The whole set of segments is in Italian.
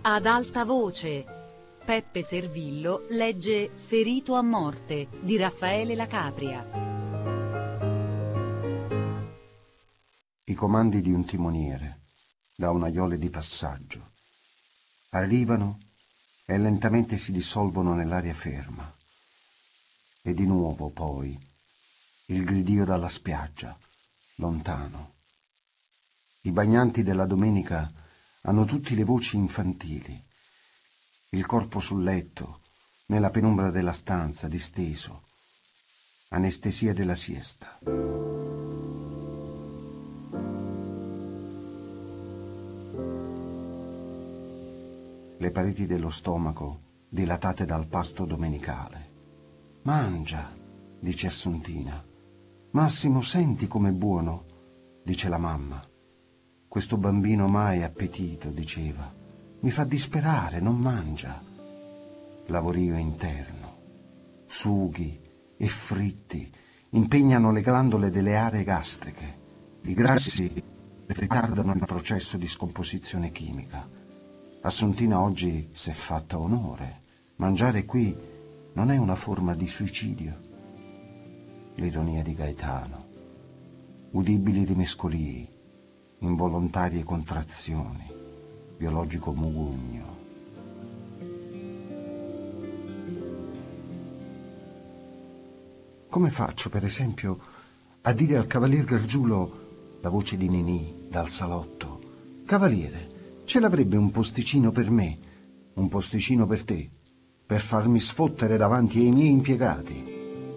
Ad alta voce, Peppe Servillo legge Ferito a morte di Raffaele La Capria. I comandi di un timoniere, da un aiole di passaggio, arrivano e lentamente si dissolvono nell'aria ferma. E di nuovo poi il gridio dalla spiaggia, lontano. I bagnanti della domenica hanno tutti le voci infantili. Il corpo sul letto, nella penombra della stanza, disteso. Anestesia della siesta. Le pareti dello stomaco dilatate dal pasto domenicale. Mangia, dice Assuntina. Massimo, senti com'è buono, dice la mamma. Questo bambino mai appetito, diceva. Mi fa disperare, non mangia. Lavorio interno. Sughi e fritti impegnano le glandole delle aree gastriche. I grassi ritardano il processo di scomposizione chimica. Assuntina oggi s'è fatta onore. Mangiare qui non è una forma di suicidio. L'ironia di Gaetano. Udibili rimescolii, involontarie contrazioni, biologico mugugno. Come faccio, per esempio, a dire al cavalier Gargiulo, la voce di Ninì dal salotto: Cavaliere, ce l'avrebbe un posticino per me, un posticino per te, per farmi sfottere davanti ai miei impiegati?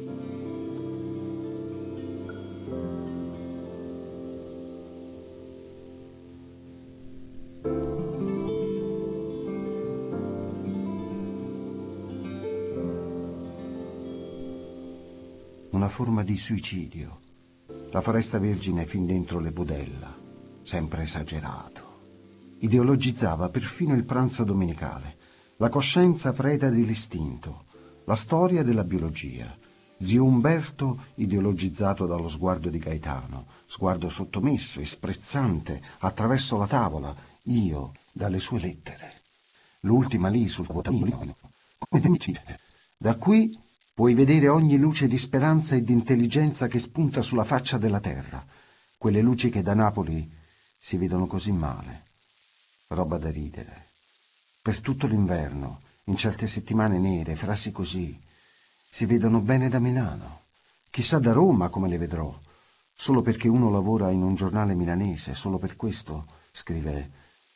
Una forma di suicidio. La foresta vergine fin dentro le budella, sempre esagerato. Ideologizzava perfino il pranzo domenicale, la coscienza preda dell'istinto, la storia della biologia. Zio Umberto ideologizzato dallo sguardo di Gaetano, sguardo sottomesso e sprezzante attraverso la tavola, io dalle sue lettere. L'ultima lì sul tavolino, come dice, da qui puoi vedere ogni luce di speranza e di intelligenza che spunta sulla faccia della terra, quelle luci che da Napoli si vedono così male. Roba da ridere. Per tutto l'inverno, in certe settimane nere, frasi così, si vedono bene da Milano. Chissà da Roma come le vedrò. Solo perché uno lavora in un giornale milanese, solo per questo scrive.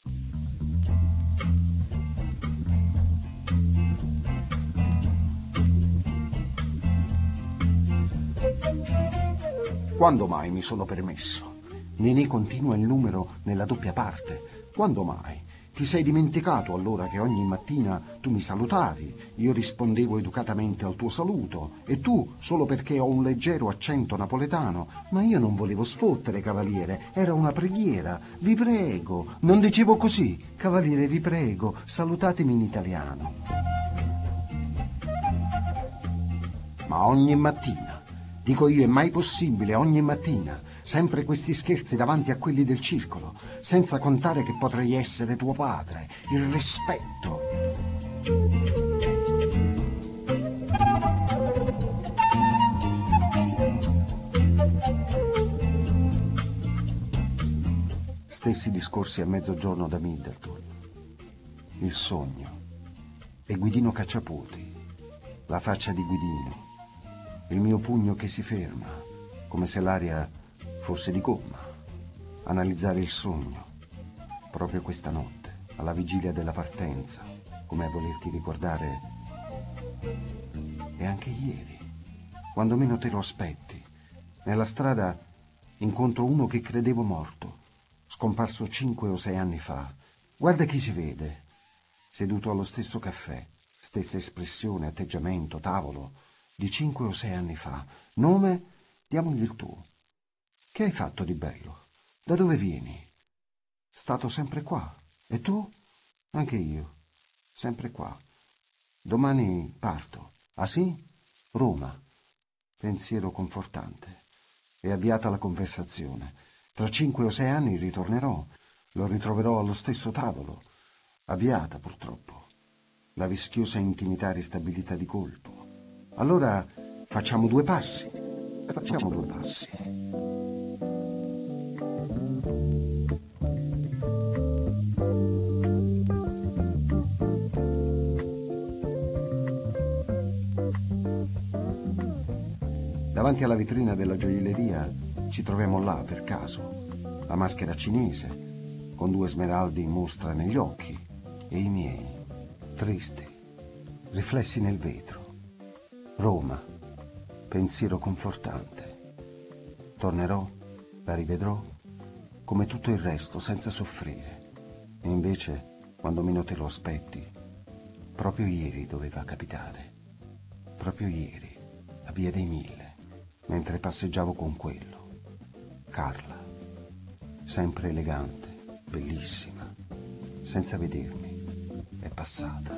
Quando mai mi sono permesso? Nenè continua il numero nella doppia parte. Quando mai? Ti sei dimenticato allora che ogni mattina tu mi salutavi, io rispondevo educatamente al tuo saluto, e tu, solo perché ho un leggero accento napoletano, ma io non volevo sfottere, cavaliere, era una preghiera, vi prego, non dicevo così, cavaliere, vi prego, salutatemi in italiano. Ma ogni mattina, dico io, è mai possibile ogni mattina? Sempre questi scherzi davanti a quelli del circolo, senza contare che potrei essere tuo padre, il rispetto. Stessi discorsi a mezzogiorno da Middleton. Il sogno. E Guidino Cacciaputi. La faccia di Guidino. Il mio pugno che si ferma, come se l'aria fosse di gomma. Analizzare il sogno, proprio questa notte, alla vigilia della partenza, come a volerti ricordare. E anche ieri, quando meno te lo aspetti, nella strada incontro uno che credevo morto, scomparso 5 o 6 anni fa. Guarda chi si vede, seduto allo stesso caffè, stessa espressione, atteggiamento, tavolo, di 5 o 6 anni fa. Nome, diamogli il tuo. Che hai fatto di bello? Da dove vieni? Stato sempre qua. E tu? Anche io. Sempre qua. Domani parto. Ah sì? Roma. Pensiero confortante. È avviata la conversazione. Tra 5 o 6 anni ritornerò. Lo ritroverò allo stesso tavolo. Avviata, purtroppo. La vischiosa intimità ristabilita di colpo. Allora facciamo 2 passi. Facciamo 2 passi. Davanti alla vetrina della gioielleria ci troviamo là per caso, la maschera cinese, con 2 smeraldi in mostra negli occhi e i miei, tristi, riflessi nel vetro. Roma, pensiero confortante. Tornerò, la rivedrò, come tutto il resto, senza soffrire. E invece, quando meno te lo aspetti, proprio ieri doveva capitare. Proprio ieri, a Via dei Mille, mentre passeggiavo con quello. Carla, sempre elegante, bellissima, senza vedermi, è passata.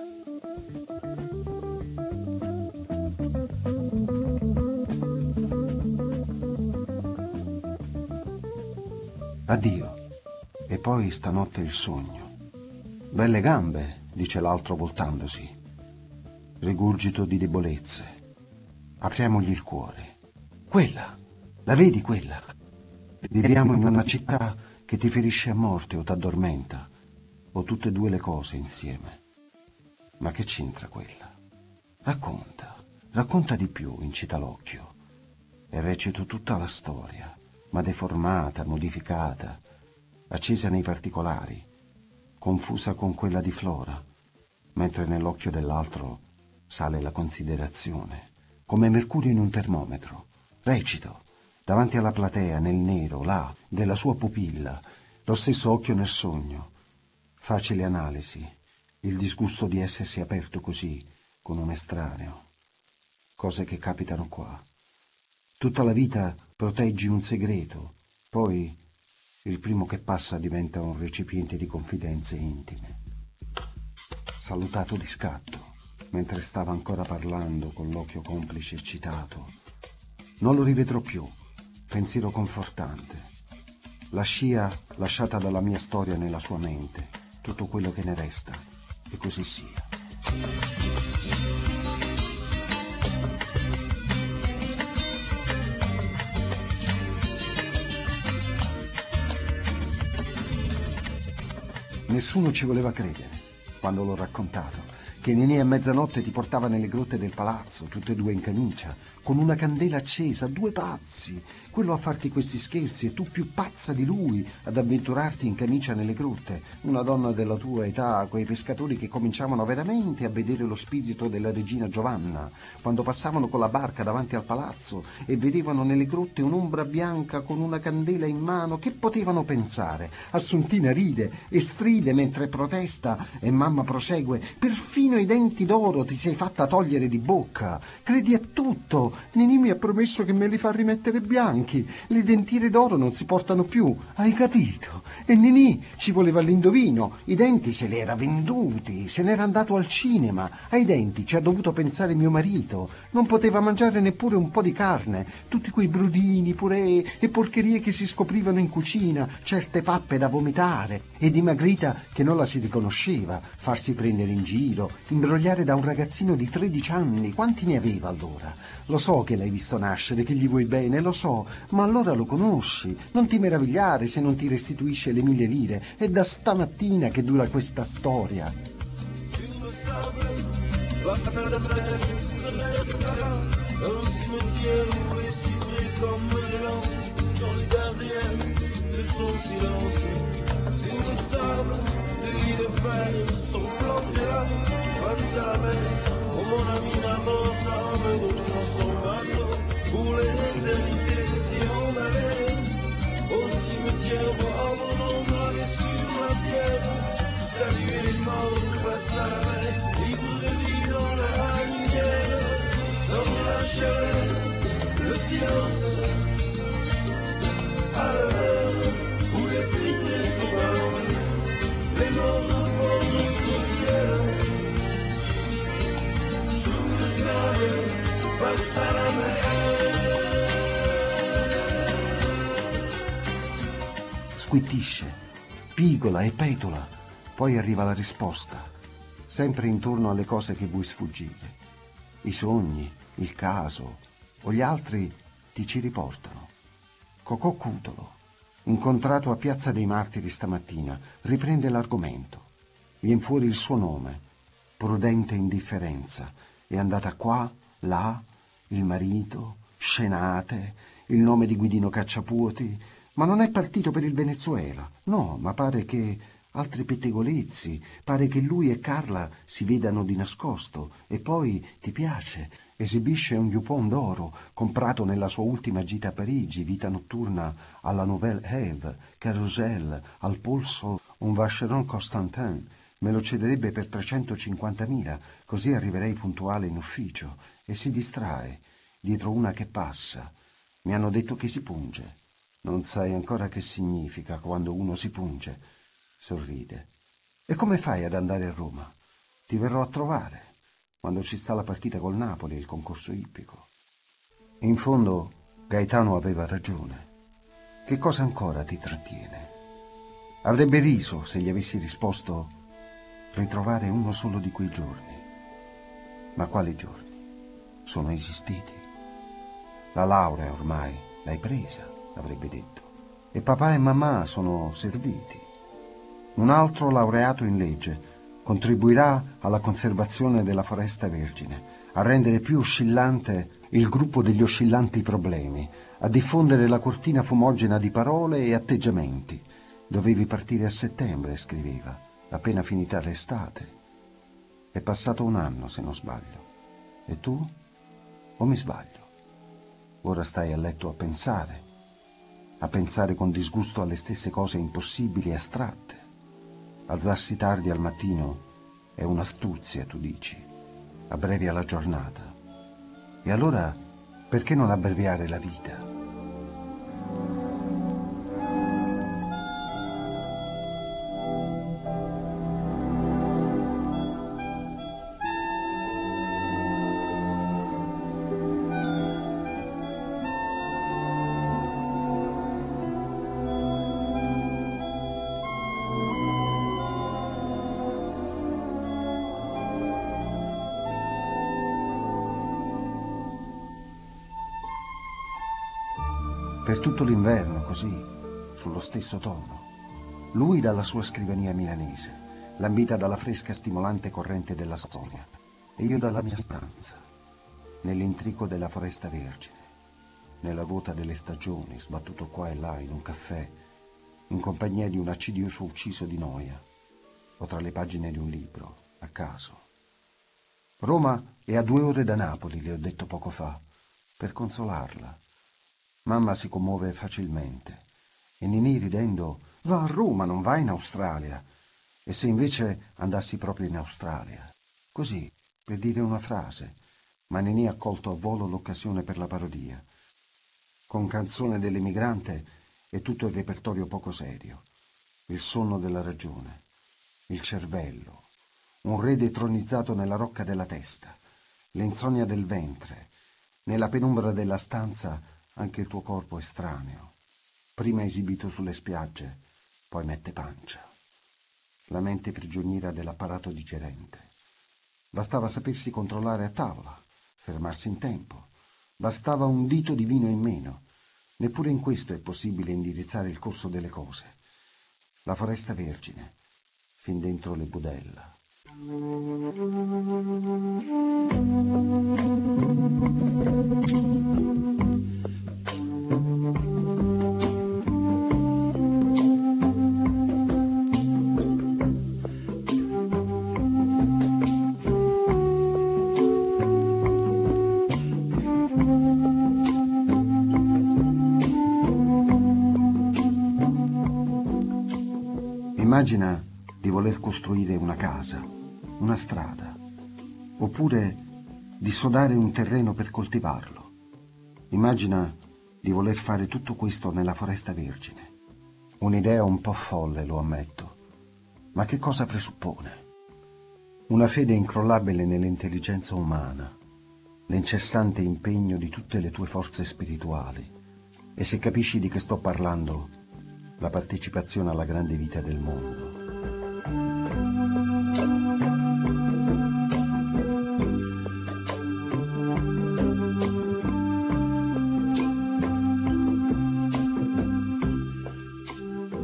Addio. E poi stanotte il sogno. Belle gambe, dice l'altro voltandosi. Rigurgito di debolezze. Apriamogli il cuore. Quella, la vedi quella? Viviamo in una città che ti ferisce a morte o t'addormenta, o tutte e 2 le cose insieme. Ma che c'entra quella? Racconta di più, incita l'occhio. E recito tutta la storia, ma deformata, modificata, accesa nei particolari, confusa con quella di Flora, mentre nell'occhio dell'altro sale la considerazione, come mercurio in un termometro. Recito, davanti alla platea, nel nero, là, della sua pupilla, lo stesso occhio nel sogno. Facile analisi, il disgusto di essersi aperto così, con un estraneo. Cose che capitano qua. Tutta la vita proteggi un segreto, poi il primo che passa diventa un recipiente di confidenze intime. Salutato di scatto, mentre stava ancora parlando con l'occhio complice eccitato. Non lo rivedrò più, pensiero confortante. La scia lasciata dalla mia storia nella sua mente, tutto quello che ne resta, e così sia. Nessuno ci voleva credere quando l'ho raccontato, che Nenè a mezzanotte ti portava nelle grotte del palazzo, tutte e 2 in camicia, con una candela accesa, 2 pazzi, quello a farti questi scherzi e tu più pazza di lui ad avventurarti in camicia nelle grotte, una donna della tua età, quei pescatori che cominciavano veramente a vedere lo spirito della regina Giovanna, quando passavano con la barca davanti al palazzo e vedevano nelle grotte un'ombra bianca con una candela in mano. Che potevano pensare? Assuntina ride e stride mentre protesta e mamma prosegue: perfino i denti d'oro ti sei fatta togliere di bocca, credi a tutto. Nenì mi ha promesso che me li fa rimettere bianchi, le dentiere d'oro non si portano più, hai capito? E Nenì ci voleva l'indovino, i denti se li era venduti, se n'era andato al cinema, ai denti ci ha dovuto pensare mio marito, non poteva mangiare neppure un po' di carne, tutti quei brudini, purè e porcherie che si scoprivano in cucina, certe pappe da vomitare, e dimagrita che non la si riconosceva, farsi prendere in giro, imbrogliare da un ragazzino di 13 anni, quanti ne aveva allora? Lo so che l'hai visto nascere, che gli vuoi bene, lo so, ma allora lo conosci. Non ti meravigliare se non ti restituisce le 1000 lire. È da stamattina che dura questa storia. Mon ami maman t'emmène dans son bateau pour l'éternité si on allait au cimetière voir mon nom gravé sur la pierre, saluer les morts qui passent à la mer, libre de vie dans la lumière, dans la chaleur, le silence, à l'heure où les cités se balancent, les morts reposent au cimetière. Squittisce, pigola e petola, Poi arriva la risposta, sempre intorno alle cose che vuoi sfuggire. I sogni, il caso o gli altri ti ci riportano. Cocò Cutolo, incontrato a Piazza dei Martiri stamattina, riprende l'argomento. Vien fuori il suo nome, prudente indifferenza. È andata qua, là, il marito, scenate, il nome di Guidino Cacciapuoti, ma non è partito per il Venezuela. No, ma pare che altri pettegolezzi, pare che lui e Carla si vedano di nascosto e poi ti piace. Esibisce un jupon d'oro comprato nella sua ultima gita a Parigi, vita notturna alla Nouvelle Ève, Carousel, al polso un Vacheron Constantin. Me lo cederebbe per 350.000, così arriverei puntuale in ufficio. E si distrae dietro una che passa. Mi hanno detto che si punge. Non sai ancora che significa quando uno si punge. Sorride. E come fai ad andare a Roma? Ti verrò a trovare quando ci sta la partita col Napoli e il concorso ippico. In fondo Gaetano aveva ragione. Che cosa ancora ti trattiene? Avrebbe riso se gli avessi risposto: ritrovare uno solo di quei giorni. Ma quali giorni? Sono esistiti. La laurea ormai l'hai presa, avrebbe detto, e papà e mamma sono serviti. Un altro laureato in legge contribuirà alla conservazione della foresta vergine, a rendere più oscillante il gruppo degli oscillanti problemi, a diffondere la cortina fumogena di parole e atteggiamenti. Dovevi partire a settembre, scriveva, appena finita l'estate. È passato un anno, se non sbaglio. E tu? O mi sbaglio? Ora stai a letto a pensare con disgusto alle stesse cose impossibili e astratte. Alzarsi tardi al mattino è un'astuzia, tu dici. Abbrevia la giornata. E allora perché non abbreviare la vita? Per tutto l'inverno, così, sullo stesso tono. Lui dalla sua scrivania milanese, lambita dalla fresca stimolante corrente della storia, e io dalla mia stanza, nell'intrico della foresta vergine, nella vuota delle stagioni, sbattuto qua e là in un caffè, in compagnia di un accidioso ucciso di noia, o tra le pagine di un libro, a caso. Roma è a 2 ore da Napoli, le ho detto poco fa, per consolarla. Mamma si commuove facilmente e Ninì, ridendo, va a Roma, non va in Australia. E se invece andassi proprio in Australia? Così, per dire una frase, ma Ninì ha colto a volo l'occasione per la parodia. Con Canzone dell'emigrante e tutto il repertorio poco serio, il sonno della ragione, il cervello, un re detronizzato nella rocca della testa, l'insonnia del ventre, nella penombra della stanza. Anche il tuo corpo è estraneo, prima esibito sulle spiagge, poi mette pancia. La mente prigioniera dell'apparato digerente. Bastava sapersi controllare a tavola, fermarsi in tempo. Bastava un dito di vino in meno. Neppure in questo è possibile indirizzare il corso delle cose. La foresta vergine, fin dentro le budella. Immagina di voler costruire una casa, una strada, oppure di sodare un terreno per coltivarlo. Immagina di voler fare tutto questo nella foresta vergine. Un'idea un po' folle, lo ammetto, ma che cosa presuppone? Una fede incrollabile nell'intelligenza umana, l'incessante impegno di tutte le tue forze spirituali, e se capisci di che sto parlando, la partecipazione alla grande vita del mondo.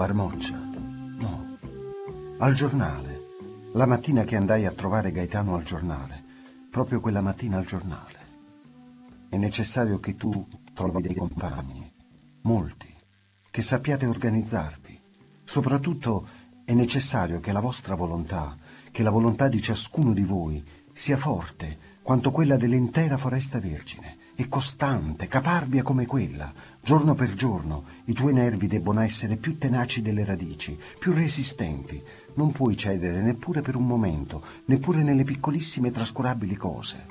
Marmoccia? No. Al giornale. La mattina che andai a trovare Gaetano al giornale. Proprio quella mattina al giornale. È necessario che tu trovi dei compagni. Molti. Che sappiate organizzarvi. Soprattutto è necessario che la vostra volontà, che la volontà di ciascuno di voi, sia forte quanto quella dell'intera foresta vergine, e costante, caparbia come quella. Giorno per giorno i tuoi nervi debbono essere più tenaci delle radici, più resistenti. Non puoi cedere neppure per un momento, neppure nelle piccolissime trascurabili cose.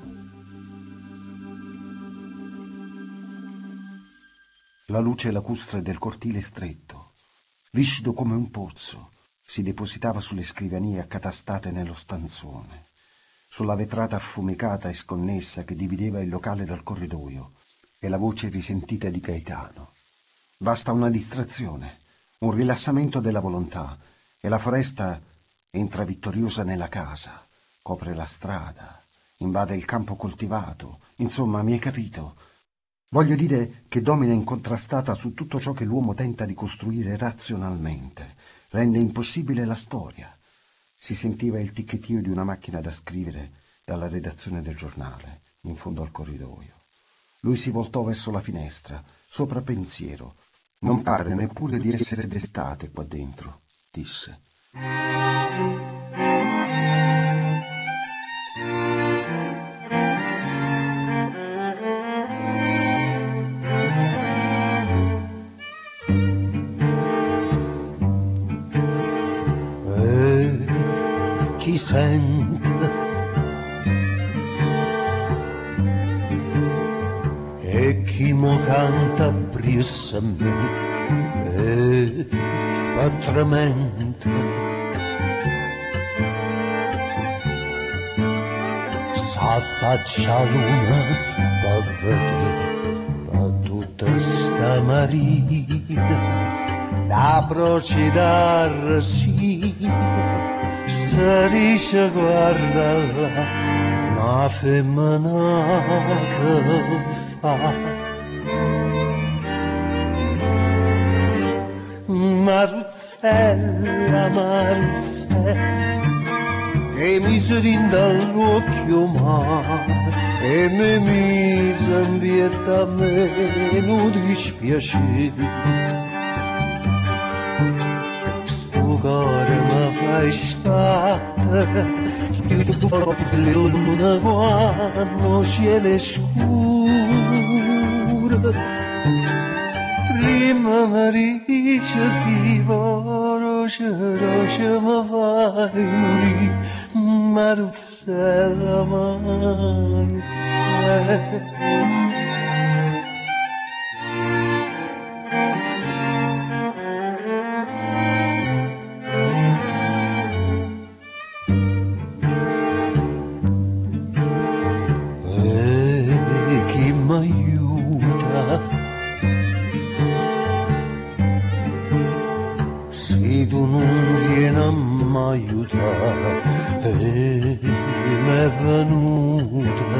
La luce lacustre del cortile stretto, viscido come un pozzo, si depositava sulle scrivanie accatastate nello stanzone, sulla vetrata affumicata e sconnessa che divideva il locale dal corridoio, e la voce risentita di Gaetano. Basta una distrazione, un rilassamento della volontà, e la foresta entra vittoriosa nella casa, copre la strada, invade il campo coltivato. Insomma, mi hai capito? Voglio dire che domina incontrastata su tutto ciò che l'uomo tenta di costruire razionalmente, rende impossibile la storia. Si sentiva il ticchettio di una macchina da scrivere dalla redazione del giornale, in fondo al corridoio. Lui si voltò verso la finestra, sopra pensiero. «Non pare neppure di essere d'estate qua dentro», disse. Chi sente e chi mo canta presso a me e patramenta s'affaccia luna per vedere tutta sta marina da procidar sì. Se riesce guarda là, una femmina che fa. Maruzzella, Maruzzella, che mi serinda all'occhio mare e mi mise in pietà a me, non dispiacere. Cuore mi fai sbattere, chiudo fuori le lune quando cielo è scuro. Prima mi dice sì, roce, roce mi fai morire, Maruzzella, Maruzzella. Tu non vieni a m'aiutare e m'è venuta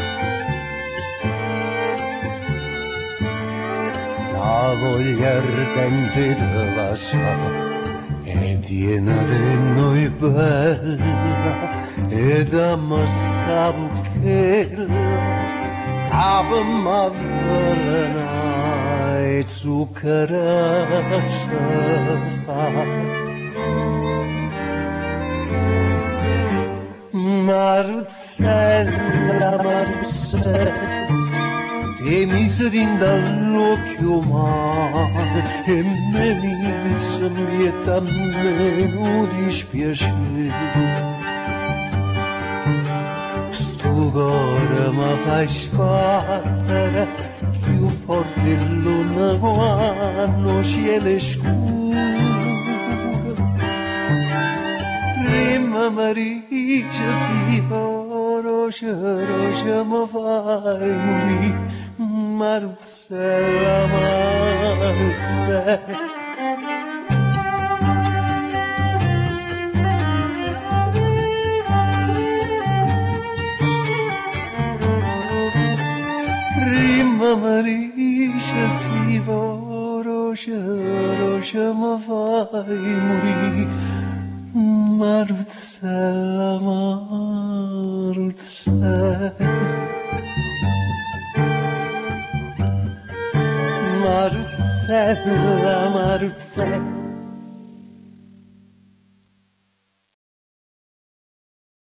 la voglia ardente di lasciare e viene di noi bella e da me sta bucchella che m'avvelena e zucchero se fa. Maruzzella, Maruzzella, ti mise dall'occhio mare e me mise mieta a me non dispiacere. Sto cuore mi fai sbattere più forte l'una quando cielo è scuro. Prima mi dice sì, roce, roce mi fai morire, Maruzzella, Maruzzella. Prima mi dice sì, roce, roce mi fai morire, Maruzzella, Maruzzella. Maruzzella, Maruzzella,